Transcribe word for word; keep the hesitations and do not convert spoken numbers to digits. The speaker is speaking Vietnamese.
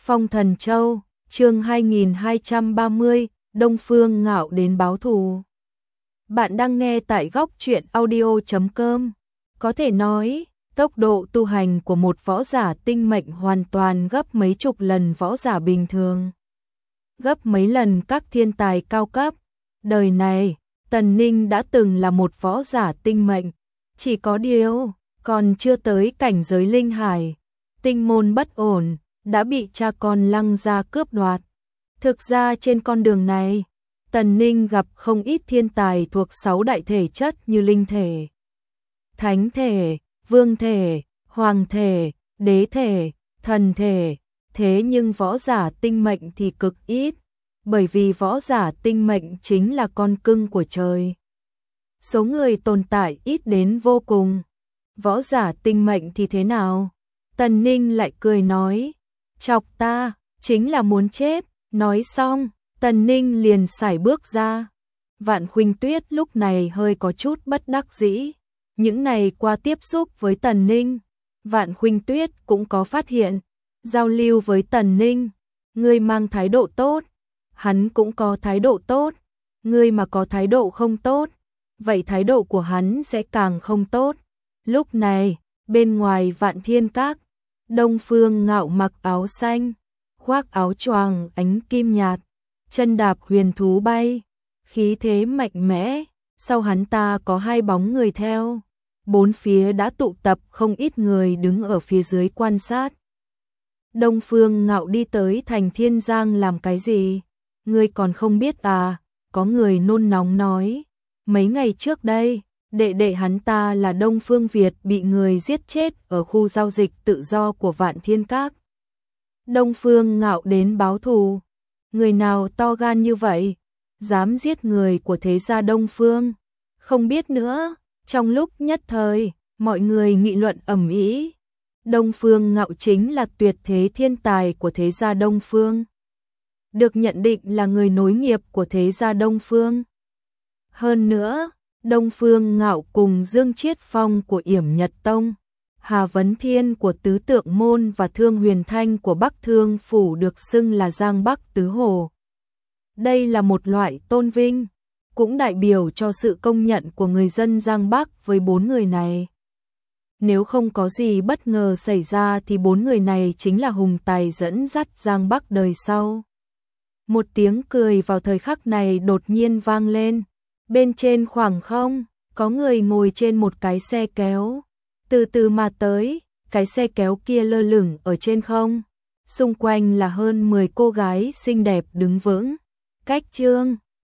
Phong Thần Châu, chương hai nghìn hai trăm ba mươi, Đông Phương Ngạo đến báo thù. Bạn đang nghe tại góc truyện audio chấm com. Có thể nói, tốc độ tu hành của một võ giả tinh mệnh hoàn toàn gấp mấy chục lần võ giả bình thường. Gấp mấy lần các thiên tài cao cấp. Đời này, Tần Ninh đã từng là một võ giả tinh mệnh, chỉ có điều, còn chưa tới cảnh giới linh hải. Tinh môn bất ổn, đã bị cha con Lăng gia cướp đoạt. Thực ra trên con đường này, Tần Ninh gặp không ít thiên tài thuộc sáu đại thể chất như linh thể, thánh thể, vương thể, hoàng thể, đế thể, thần thể. Thế nhưng võ giả tinh mệnh thì cực ít, bởi vì võ giả tinh mệnh chính là con cưng của trời. Số người tồn tại ít đến vô cùng. Võ giả tinh mệnh thì thế nào? Tần Ninh lại cười nói, chọc ta, chính là muốn chết. Nói xong, Tần Ninh liền sải bước ra. Vạn Khuynh Tuyết lúc này hơi có chút bất đắc dĩ. Những ngày qua tiếp xúc với Tần Ninh, Vạn Khuynh Tuyết cũng có phát hiện, giao lưu với Tần Ninh, ngươi mang thái độ tốt, hắn cũng có thái độ tốt, ngươi mà có thái độ không tốt, vậy thái độ của hắn sẽ càng không tốt. Lúc này, bên ngoài Vạn Thiên Các, Đông Phương Ngạo mặc áo xanh, khoác áo choàng ánh kim nhạt, chân đạp huyền thú bay, khí thế mạnh mẽ, sau hắn ta có hai bóng người theo, bốn phía đã tụ tập không ít người đứng ở phía dưới quan sát. Đông Phương Ngạo đi tới thành Thiên Giang làm cái gì? Ngươi còn không biết à? Có người nôn nóng nói, mấy ngày trước đây, đệ đệ hắn ta là Đông Phương Việt bị người giết chết ở khu giao dịch tự do của Vạn Thiên Các. Đông Phương Ngạo đến báo thù. Người nào to gan như vậy, dám giết người của thế gia Đông Phương? Không biết nữa. Trong lúc nhất thời, mọi người nghị luận ầm ĩ. Đông Phương Ngạo chính là tuyệt thế thiên tài của thế gia Đông Phương, được nhận định là người nối nghiệp của thế gia Đông Phương. Hơn nữa, Đông Phương Ngạo cùng Dương Chiết Phong của Yểm Nhật Tông, Hà Vấn Thiên của Tứ Tượng Môn và Thương Huyền Thanh của Bắc Thương Phủ được xưng là Giang Bắc Tứ Hồ. Đây là một loại tôn vinh, cũng đại biểu cho sự công nhận của người dân Giang Bắc với bốn người này. Nếu không có gì bất ngờ xảy ra thì bốn người này chính là hùng tài dẫn dắt Giang Bắc đời sau. Một tiếng cười vào thời khắc này đột nhiên vang lên. Bên trên khoảng không, có người ngồi trên một cái xe kéo, từ từ mà tới, cái xe kéo kia lơ lửng ở trên không. Xung quanh là hơn mười cô gái xinh đẹp đứng vững. Cách chương